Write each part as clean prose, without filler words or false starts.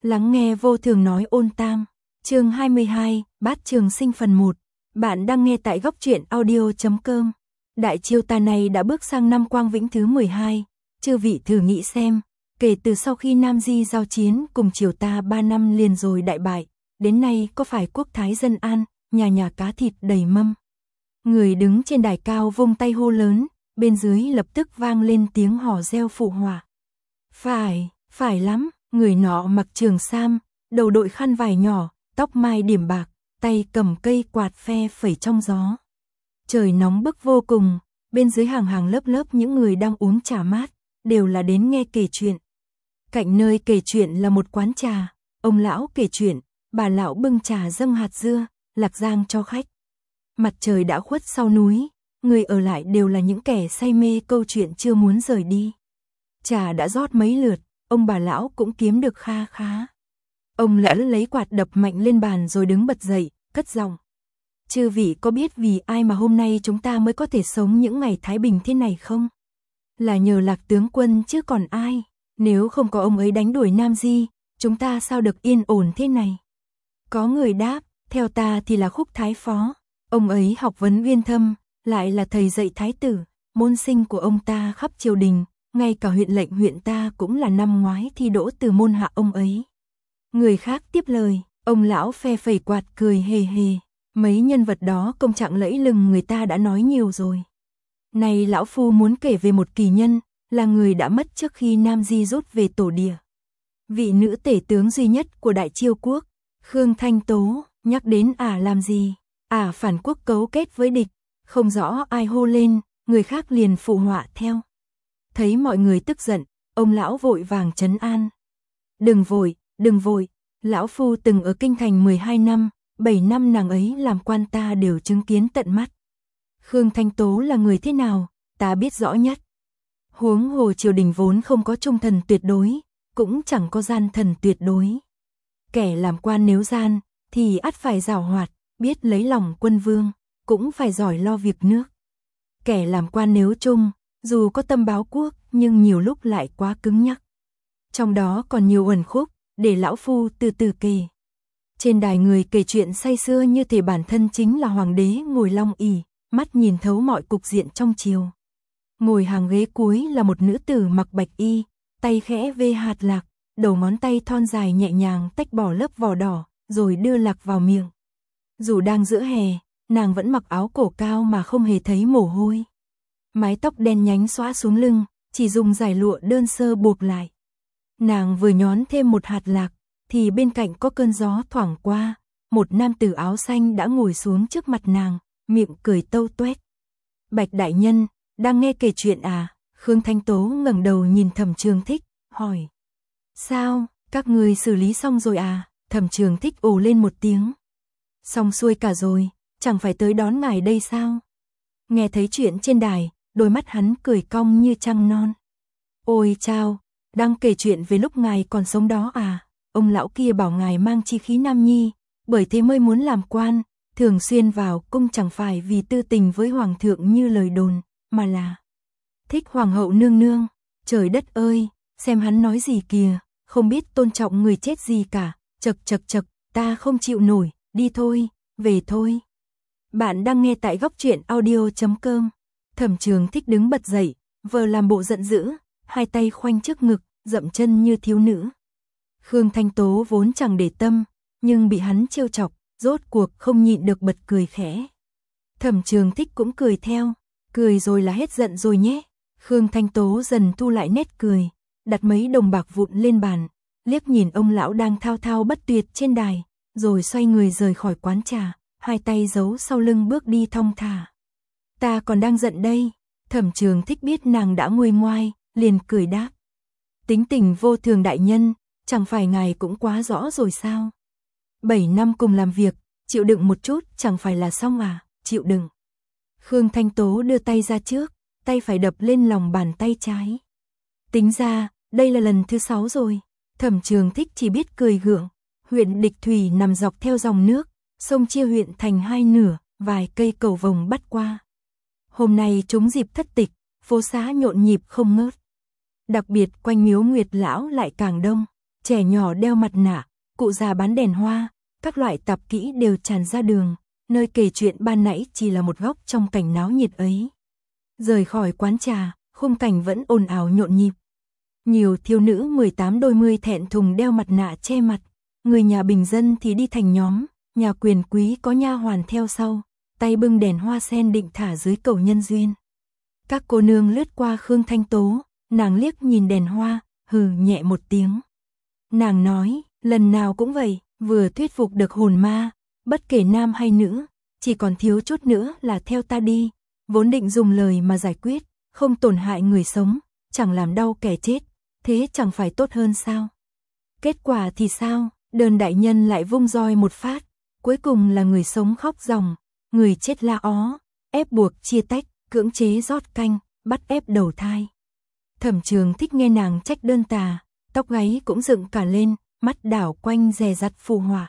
Lắng nghe vô thường nói ôn tam. Chương 22, Bát Trường Sinh phần 1. Bạn đang nghe tại góc truyện audio.com. Đại chiêu ta này đã bước sang năm Quang Vĩnh thứ 12. Chư vị thử nghĩ xem, kể từ sau khi Nam Di giao chiến cùng triều ta 3 năm liền rồi đại bại, đến nay có phải quốc thái dân an, nhà nhà cá thịt đầy mâm. Người đứng trên đài cao vung tay hô lớn, bên dưới lập tức vang lên tiếng hò reo phụ họa. Phải lắm, người nọ mặc trường sam, đầu đội khăn vải nhỏ, tóc mai điểm bạc, tay cầm cây quạt phe phẩy trong gió. Trời nóng bức vô cùng, bên dưới hàng hàng lớp lớp những người đang uống trà mát, đều là đến nghe kể chuyện. Cạnh nơi kể chuyện là một quán trà, ông lão kể chuyện, bà lão bưng trà dâng hạt dưa, lạc giang cho khách. Mặt trời đã khuất sau núi, người ở lại đều là những kẻ say mê câu chuyện chưa muốn rời đi. Trà đã rót mấy lượt, ông bà lão cũng kiếm được kha khá. Ông lão lấy quạt đập mạnh lên bàn rồi đứng bật dậy, cất giọng. Chư vị có biết vì ai mà hôm nay chúng ta mới có thể sống những ngày thái bình thế này không? Là nhờ Lạc tướng quân chứ còn ai, nếu không có ông ấy đánh đuổi Nam Di, chúng ta sao được yên ổn thế này? Có người đáp, theo ta thì là Khúc Thái Phó, ông ấy học vấn uyên thâm, lại là thầy dạy thái tử, môn sinh của ông ta khắp triều đình, ngay cả huyện lệnh huyện ta cũng là năm ngoái thi đỗ từ môn hạ ông ấy. Người khác tiếp lời, ông lão phe phẩy quạt cười hề hề, mấy nhân vật đó công trạng lẫy lừng người ta đã nói nhiều rồi. Này lão phu muốn kể về một kỳ nhân, là người đã mất trước khi Nam Di rút về tổ địa. Vị nữ tể tướng duy nhất của Đại Chiêu quốc, Khương Thanh Tố, nhắc đến làm gì? Phản quốc cấu kết với địch, không rõ ai hô lên, người khác liền phụ họa theo. Thấy mọi người tức giận, ông lão vội vàng trấn an. Đừng vội, lão phu từng ở kinh thành 12 năm, 7 năm nàng ấy làm quan ta đều chứng kiến tận mắt. Khương Thanh Tố là người thế nào, ta biết rõ nhất. Huống hồ triều đình vốn không có trung thần tuyệt đối, cũng chẳng có gian thần tuyệt đối. Kẻ làm quan nếu gian, thì ắt phải giàu hoạt, biết lấy lòng quân vương, cũng phải giỏi lo việc nước. Kẻ làm quan nếu trung, dù có tâm báo quốc, nhưng nhiều lúc lại quá cứng nhắc. Trong đó còn nhiều uẩn khúc, để lão phu từ từ kể. Trên đài người kể chuyện say sưa như thể bản thân chính là hoàng đế ngồi long ỷ, mắt nhìn thấu mọi cục diện trong triều. Ngồi hàng ghế cuối là một nữ tử mặc bạch y, tay khẽ vê hạt lạc, đầu ngón tay thon dài nhẹ nhàng tách bỏ lớp vỏ đỏ, rồi đưa lạc vào miệng. Dù đang giữa hè, nàng vẫn mặc áo cổ cao mà không hề thấy mồ hôi. Mái tóc đen nhánh xõa xuống lưng, chỉ dùng dải lụa đơn sơ buộc lại. Nàng vừa nhón thêm một hạt lạc, thì bên cạnh có cơn gió thoảng qua, một nam tử áo xanh đã ngồi xuống trước mặt nàng, miệng cười tâu tuét. Bạch đại nhân, đang nghe kể chuyện à? Khương Thanh Tố ngẩng đầu nhìn Thẩm Trường Thích, hỏi. Sao, các người xử lý xong rồi à? Thẩm Trường Thích ồ lên một tiếng. Xong xuôi cả rồi, chẳng phải tới đón ngài đây sao? Nghe thấy chuyện trên đài, đôi mắt hắn cười cong như trăng non. Ôi chao, đang kể chuyện về lúc ngài còn sống đó à? Ông lão kia bảo ngài mang chi khí nam nhi, bởi thế mới muốn làm quan, thường xuyên vào cung chẳng phải vì tư tình với hoàng thượng như lời đồn, mà là thích hoàng hậu nương nương. Trời đất ơi, xem hắn nói gì kìa, không biết tôn trọng người chết gì cả. Chậc, ta không chịu nổi, đi thôi, về thôi. Bạn đang nghe tại góc truyện audio.com. Thẩm Trường Thích đứng bật dậy, vờ làm bộ giận dữ, hai tay khoanh trước ngực, dậm chân như thiếu nữ. Khương Thanh Tố vốn chẳng để tâm, nhưng bị hắn trêu chọc, rốt cuộc không nhịn được bật cười khẽ. Thẩm Trường Thích cũng cười theo, cười rồi là hết giận rồi nhé. Khương Thanh Tố dần thu lại nét cười, đặt mấy đồng bạc vụn lên bàn, liếc nhìn ông lão đang thao thao bất tuyệt trên đài, rồi xoay người rời khỏi quán trà, hai tay giấu sau lưng bước đi thong thả. Ta còn đang giận đây. Thẩm Trường Thích biết nàng đã nguôi ngoai, liền cười đáp. Tính tình vô thường đại nhân, chẳng phải ngài cũng quá rõ rồi sao? 7 năm cùng làm việc, chịu đựng một chút chẳng phải là xong à? Chịu đựng. Khương Thanh Tố đưa tay ra trước, tay phải đập lên lòng bàn tay trái. Tính ra, đây là lần thứ 6 rồi. Thẩm Trường Thích chỉ biết cười gượng. Huyện Địch Thủy nằm dọc theo dòng nước, sông chia huyện thành hai nửa, vài cây cầu vồng bắt qua. Hôm nay trúng dịp thất tịch, phố xá nhộn nhịp không ngớt. Đặc biệt quanh miếu Nguyệt Lão lại càng đông. trẻ nhỏ đeo mặt nạ, cụ già bán đèn hoa, các loại tạp kỹ đều tràn ra đường, nơi kể chuyện ban nãy chỉ là một góc trong cảnh náo nhiệt ấy. Rời khỏi quán trà, khung cảnh vẫn ồn ào nhộn nhịp. Nhiều thiếu nữ 18 đôi mươi thẹn thùng đeo mặt nạ che mặt, người nhà bình dân thì đi thành nhóm, nhà quyền quý có nha hoàn theo sau, tay bưng đèn hoa sen định thả dưới cầu nhân duyên. Các cô nương lướt qua Khương Thanh Tố, nàng liếc nhìn đèn hoa, hừ nhẹ một tiếng. Nàng nói, lần nào cũng vậy, vừa thuyết phục được hồn ma, bất kể nam hay nữ, chỉ còn thiếu chút nữa là theo ta đi, vốn định dùng lời mà giải quyết, không tổn hại người sống, chẳng làm đau kẻ chết, thế chẳng phải tốt hơn sao? Kết quả thì sao? Đơn đại nhân lại vung roi một phát, cuối cùng là người sống khóc ròng, người chết la ó, ép buộc chia tách, cưỡng chế rót canh, bắt ép đầu thai. Thẩm Trường Thích nghe nàng trách đơn tà, tóc gáy cũng dựng cả lên, mắt đảo quanh dè dặt phù họa.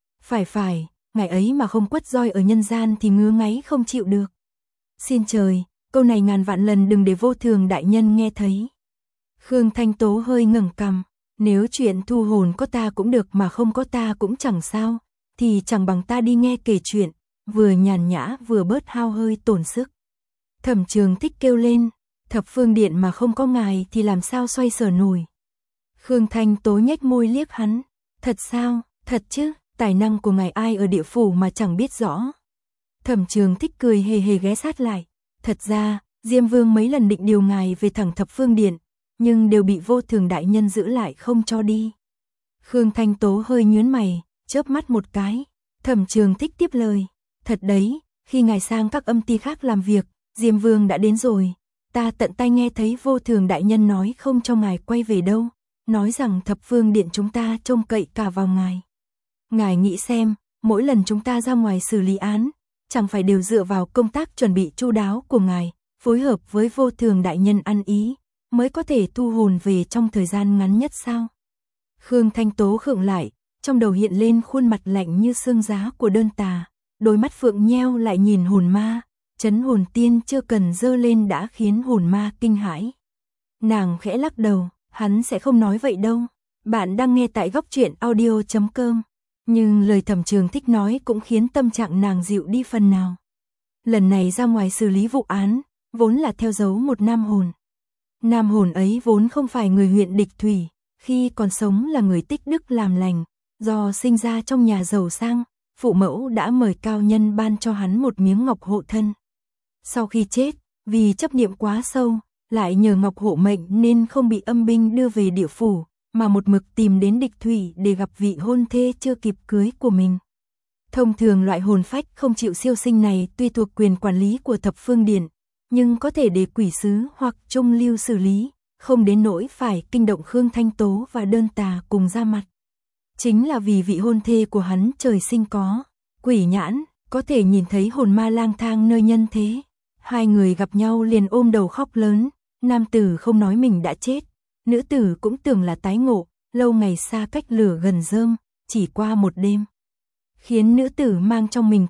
Phải, ngày ấy mà không quất roi ở nhân gian thì ngứa ngáy không chịu được. Xin trời, câu này ngàn vạn lần đừng để Vô Thường đại nhân nghe thấy. Khương Thanh Tố hơi ngẩng cằm, nếu chuyện thu hồn có ta cũng được mà không có ta cũng chẳng sao, thì chẳng bằng ta đi nghe kể chuyện, vừa nhàn nhã vừa bớt hao hơi tổn sức. Thẩm Trường Thích kêu lên, Thập Phương Điện mà không có ngài thì làm sao xoay sở nổi. Khương Thanh Tố nhếch môi liếc hắn, thật sao, thật chứ, tài năng của ngài ai ở địa phủ mà chẳng biết rõ. Thẩm Trường Thích cười hề hề ghé sát lại, thật ra, Diêm Vương mấy lần định điều ngài về thẳng Thập Phương Điện, nhưng đều bị Vô Thường đại nhân giữ lại không cho đi. Khương Thanh Tố hơi nhướng mày, chớp mắt một cái. Thẩm Trường Thích tiếp lời, thật đấy, khi ngài sang các âm ty khác làm việc, Diêm Vương đã đến rồi, ta tận tay nghe thấy Vô Thường đại nhân nói không cho ngài quay về đâu, nói rằng Thập Phương Điện chúng ta trông cậy cả vào ngài. Ngài nghĩ xem, mỗi lần chúng ta ra ngoài xử lý án, chẳng phải đều dựa vào công tác chuẩn bị chu đáo của ngài, phối hợp với Vô Thường đại nhân ăn ý, mới có thể thu hồn về trong thời gian ngắn nhất sao? Khương Thanh Tố khựng lại, trong đầu hiện lên khuôn mặt lạnh như xương giá của đơn tà, đôi mắt phượng nheo lại nhìn hồn ma, trấn hồn tiên chưa cần dơ lên đã khiến hồn ma kinh hãi. Nàng khẽ lắc đầu, hắn sẽ không nói vậy đâu. Bạn đang nghe tại góc truyện audio.com, nhưng lời Thẩm Trường Thích nói cũng khiến tâm trạng nàng dịu đi phần nào. Lần này ra ngoài xử lý vụ án, vốn là theo dấu một nam hồn. Nam hồn ấy vốn không phải người huyện Địch Thủy, khi còn sống là người tích đức làm lành, do sinh ra trong nhà giàu sang, phụ mẫu đã mời cao nhân ban cho hắn một miếng ngọc hộ thân. Sau khi chết, vì chấp niệm quá sâu, lại nhờ ngọc hộ mệnh nên không bị âm binh đưa về địa phủ, mà một mực tìm đến Địch Thủy để gặp vị hôn thê chưa kịp cưới của mình. Thông thường loại hồn phách không chịu siêu sinh này tuy thuộc quyền quản lý của Thập Phương Điện, nhưng có thể để quỷ sứ hoặc trung lưu xử lý, không đến nỗi phải kinh động Khương Thanh Tố và đơn tà cùng ra mặt. Chính là vì vị hôn thê của hắn trời sinh có quỷ nhãn, có thể nhìn thấy hồn ma lang thang nơi nhân thế. Hai người gặp nhau liền ôm đầu khóc lớn, nam tử không nói mình đã chết, nữ tử cũng tưởng là tái ngộ, lâu ngày xa cách lửa gần rơm, chỉ qua một đêm. Khiến nữ tử mang trong mình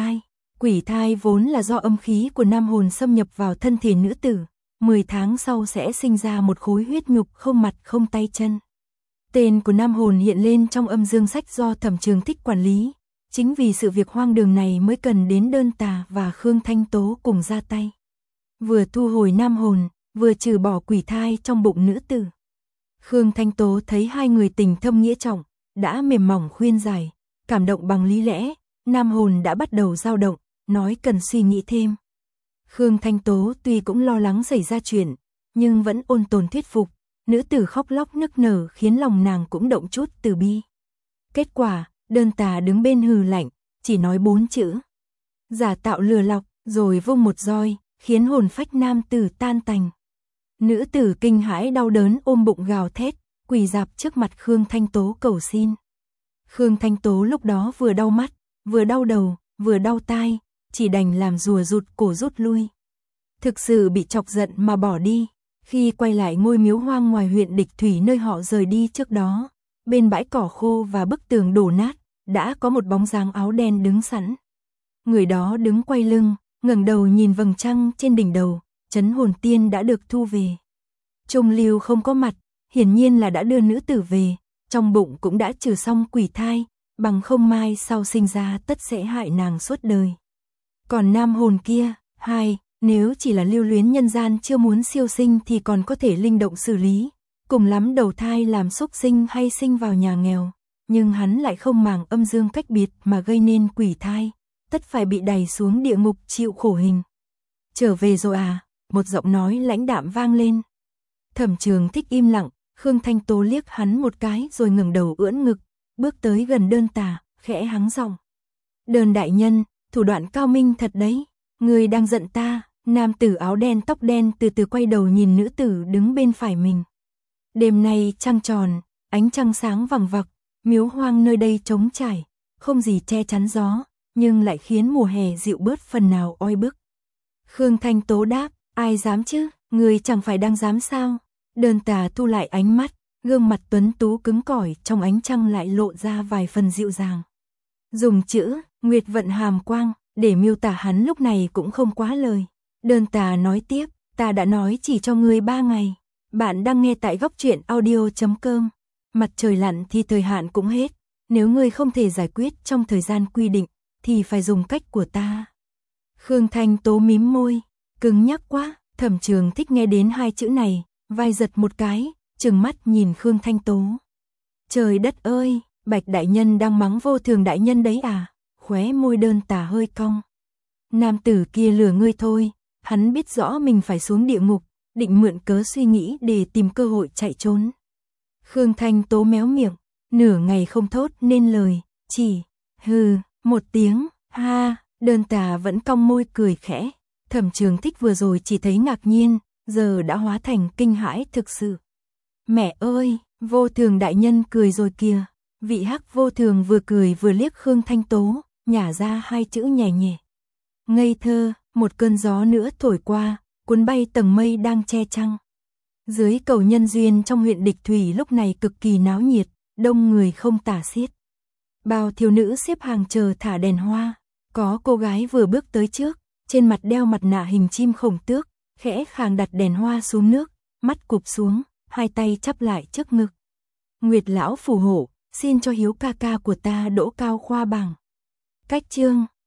quỷ thai vốn là do âm khí của nam hồn xâm nhập vào thân thể nữ tử, 10 tháng sau sẽ sinh ra một khối huyết nhục không mặt không tay chân. Tên của nam hồn hiện lên trong âm dương sách do Thẩm Trường Thích quản lý, chính vì sự việc hoang đường này mới cần đến đơn tà và Khương Thanh Tố cùng ra tay. Vừa thu hồi nam hồn, vừa trừ bỏ quỷ thai trong bụng nữ tử. Khương Thanh Tố thấy hai người tình thâm nghĩa trọng, đã mềm mỏng khuyên giải, cảm động bằng lý lẽ, nam hồn đã bắt đầu dao động, nói cần suy nghĩ thêm. Khương Thanh Tố tuy cũng lo lắng xảy ra chuyện, nhưng vẫn ôn tồn thuyết phục, nữ tử khóc lóc nức nở khiến lòng nàng cũng động chút từ bi. Kết quả, đơn tà đứng bên hừ lạnh, chỉ nói 4 chữ. Giả tạo lừa lọc, rồi vung một roi, khiến hồn phách nam tử tan tành. Nữ tử kinh hãi đau đớn ôm bụng gào thét, quỳ rạp trước mặt Khương Thanh Tố cầu xin. Khương Thanh Tố lúc đó vừa đau mắt, vừa đau đầu, vừa đau tai, chỉ đành làm rùa rụt cổ rút lui. Thực sự bị chọc giận mà bỏ đi. Khi quay lại ngôi miếu hoang ngoài huyện Địch Thủy nơi họ rời đi trước đó, bên bãi cỏ khô và bức tường đổ nát, đã có một bóng dáng áo đen đứng sẵn. Người đó đứng quay lưng, ngẩng đầu nhìn vầng trăng trên đỉnh đầu, trấn hồn tiên đã được thu về. Trung lưu không có mặt, hiển nhiên là đã đưa nữ tử về, trong bụng cũng đã trừ xong quỷ thai, bằng không mai sau sinh ra tất sẽ hại nàng suốt đời. Còn nam hồn kia, nếu chỉ là lưu luyến nhân gian chưa muốn siêu sinh thì còn có thể linh động xử lý, cùng lắm đầu thai làm xúc sinh hay sinh vào nhà nghèo, nhưng hắn lại không màng âm dương cách biệt mà gây nên quỷ thai, tất phải bị đày xuống địa ngục chịu khổ hình. Trở về rồi à? Một giọng nói lãnh đạm vang lên. Thẩm Trường Thích im lặng, Khương Thanh Tố liếc hắn một cái rồi ngẩng đầu ưỡn ngực, bước tới gần Đơn Tà, khẽ hắng giọng. Đơn đại nhân, thủ đoạn cao minh thật đấy, người đang giận ta. Nam tử áo đen tóc đen từ từ quay đầu nhìn nữ tử đứng bên phải mình. Đêm nay trăng tròn, ánh trăng sáng vằng vặc, miếu hoang nơi đây trống trải, không gì che chắn gió, nhưng lại khiến mùa hè dịu bớt phần nào oi bức. Khương Thanh Tố đáp, ai dám chứ, người chẳng phải đang dám sao? Đơn Tà thu lại ánh mắt, gương mặt tuấn tú cứng cỏi trong ánh trăng lại lộ ra vài phần dịu dàng. Dùng chữ Nguyệt vận hàm quang để miêu tả hắn lúc này cũng không quá lời. Đơn Tà nói tiếp, ta đã nói chỉ cho ngươi 3 ngày. Bạn đang nghe tại góc truyện audio.com. Mặt trời lặn thì thời hạn cũng hết. Nếu ngươi không thể giải quyết trong thời gian quy định, thì phải dùng cách của ta. Khương Thanh Tố mím môi, cứng nhắc quá. Thẩm Trường Thích nghe đến 2 chữ này, vai giật một cái, trừng mắt nhìn Khương Thanh Tố. Trời đất ơi, Bạch đại nhân đang mắng Vô Thường đại nhân đấy à? Khóe môi Đơn Tà hơi cong. Nam tử kia lừa ngươi thôi, hắn biết rõ mình phải xuống địa ngục, định mượn cớ suy nghĩ để tìm cơ hội chạy trốn. Khương Thanh Tố méo miệng, nửa ngày không thốt nên lời, chỉ hừ một tiếng. Ha. Đơn Tà vẫn cong môi cười khẽ. Thẩm Trường Thích vừa rồi chỉ thấy ngạc nhiên, giờ đã hóa thành kinh hãi thực sự. Mẹ ơi, Vô Thường đại nhân cười rồi kìa. Vị hắc vô thường vừa cười vừa liếc Khương Thanh Tố, nhả ra 2 chữ nhẹ nhẹ. Ngây thơ. Một cơn gió nữa thổi qua, cuốn bay tầng mây đang che trăng. Dưới cầu nhân duyên trong huyện Địch Thủy lúc này cực kỳ náo nhiệt, đông người không tả xiết. Bao thiếu nữ xếp hàng chờ thả đèn hoa, có cô gái vừa bước tới trước, trên mặt đeo mặt nạ hình chim khổng tước, khẽ khàng đặt đèn hoa xuống nước, mắt cụp xuống, 2 tay chắp lại trước ngực. Nguyệt lão phù hộ, xin cho Hiếu ca ca của ta đỗ cao khoa bảng. Cách chương